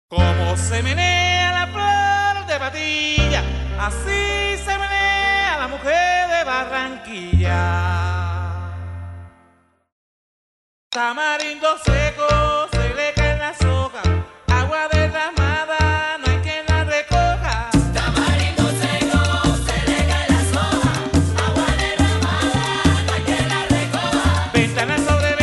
Como se menea la flor de Patilla, así se menea la mujer de Barranquilla. Tamarindo seco, se le caen las hojas, agua derramada, no hay quien la recoja. Tamarindo seco, se le caen las hojas, agua derramada, no hay quien la recoja. Ventana,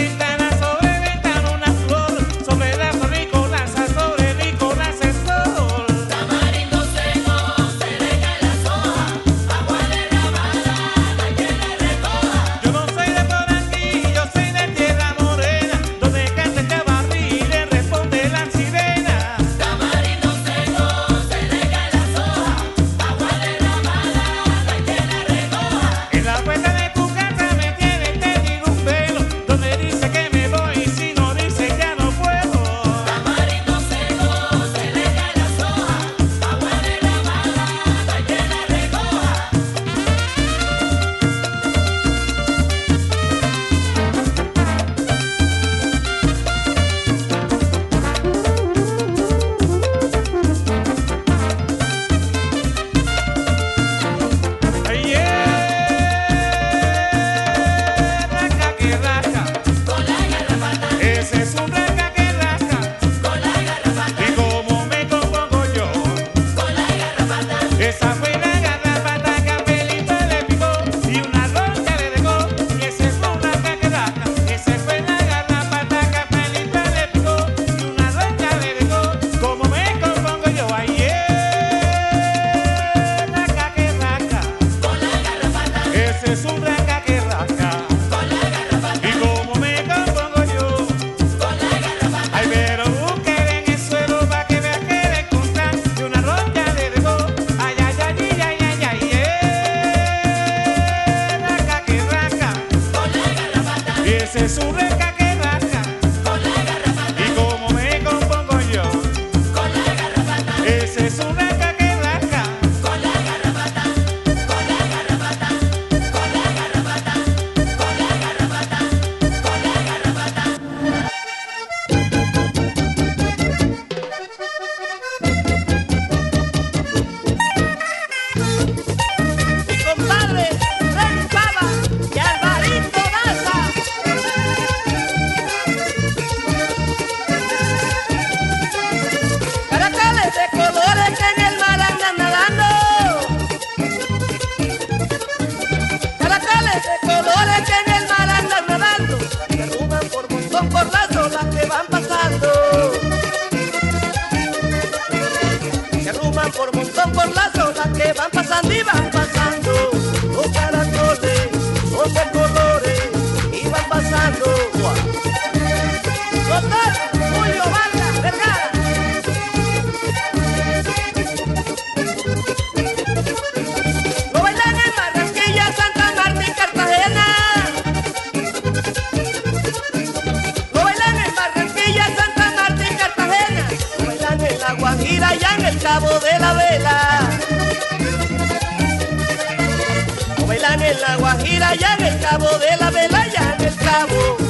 una flor, sobre la flor Nicolasa, sobre Nicolasa el sol. Tamarindo seco, se le caen las hojas, agua derramada, no hay quien la recoja. Yo no soy de por aquí, yo soy de tierra morena, donde canta el cabarril, le responde la sirena. Tamarindo seco, se le caen las hojas, agua derramada, no hay quien la recoja. En la puerta de tu casa me tienes tendido un velo, donde dice que me voy, si no dice ya no puedo. Tamarindo seco, se le caen las hojas, agua derramada, no hay quien la recoja. Ay, raca que raca, Con la garrapata, ese es un raca que raca, con la garrapata, y como me compongo yo, con la garrapata. esa fue la garrapata que a Felipe le picó, y una ronca le dejó, y ese fue un raca que raca, ese fue la garrapata que a Felipe le picó, y una ronca le dejó, como me compongo yo, ay, raca que raca. Con la garrapata, Ese es un raca que raca, con la garrapata, y como me compongo yo, con la garrapata. ay, pero busquen en el suelo pa' que vean que le encontrar, y una roncha le dejó, ay, ay, ay, ay, ay, ay, raca que raca, Con la garrapata, y ese es un raca que raca, con la garrapata, y como me compongo yo, con la garrapata, ese es un raca que raca. con la garrapata, con la garrapata, con la garrapata, con la garrapata, con la garrapata. Mi compadre, Freddy Pava y Alvarito Daza. Caracoles de colores que en el mar andan nadando. Caracoles de colores que en el mar andan nadando. Se arruman por montón por las olas que van pasando. Se arruman por montón por las olas que van pasando y van pasando. Los caracoles son de colores y van pasando. Doctor Julio Vargas Vergara. Lo bailan en Barranquilla, Santa Marta y Cartagena. Lo bailan en Barranquilla, Santa Marta y Cartagena. Lo bailan en La Guajira y en el Cabo de la Vela. Lo bailan en La Guajira y en el Cabo de la Vela y en el Cabo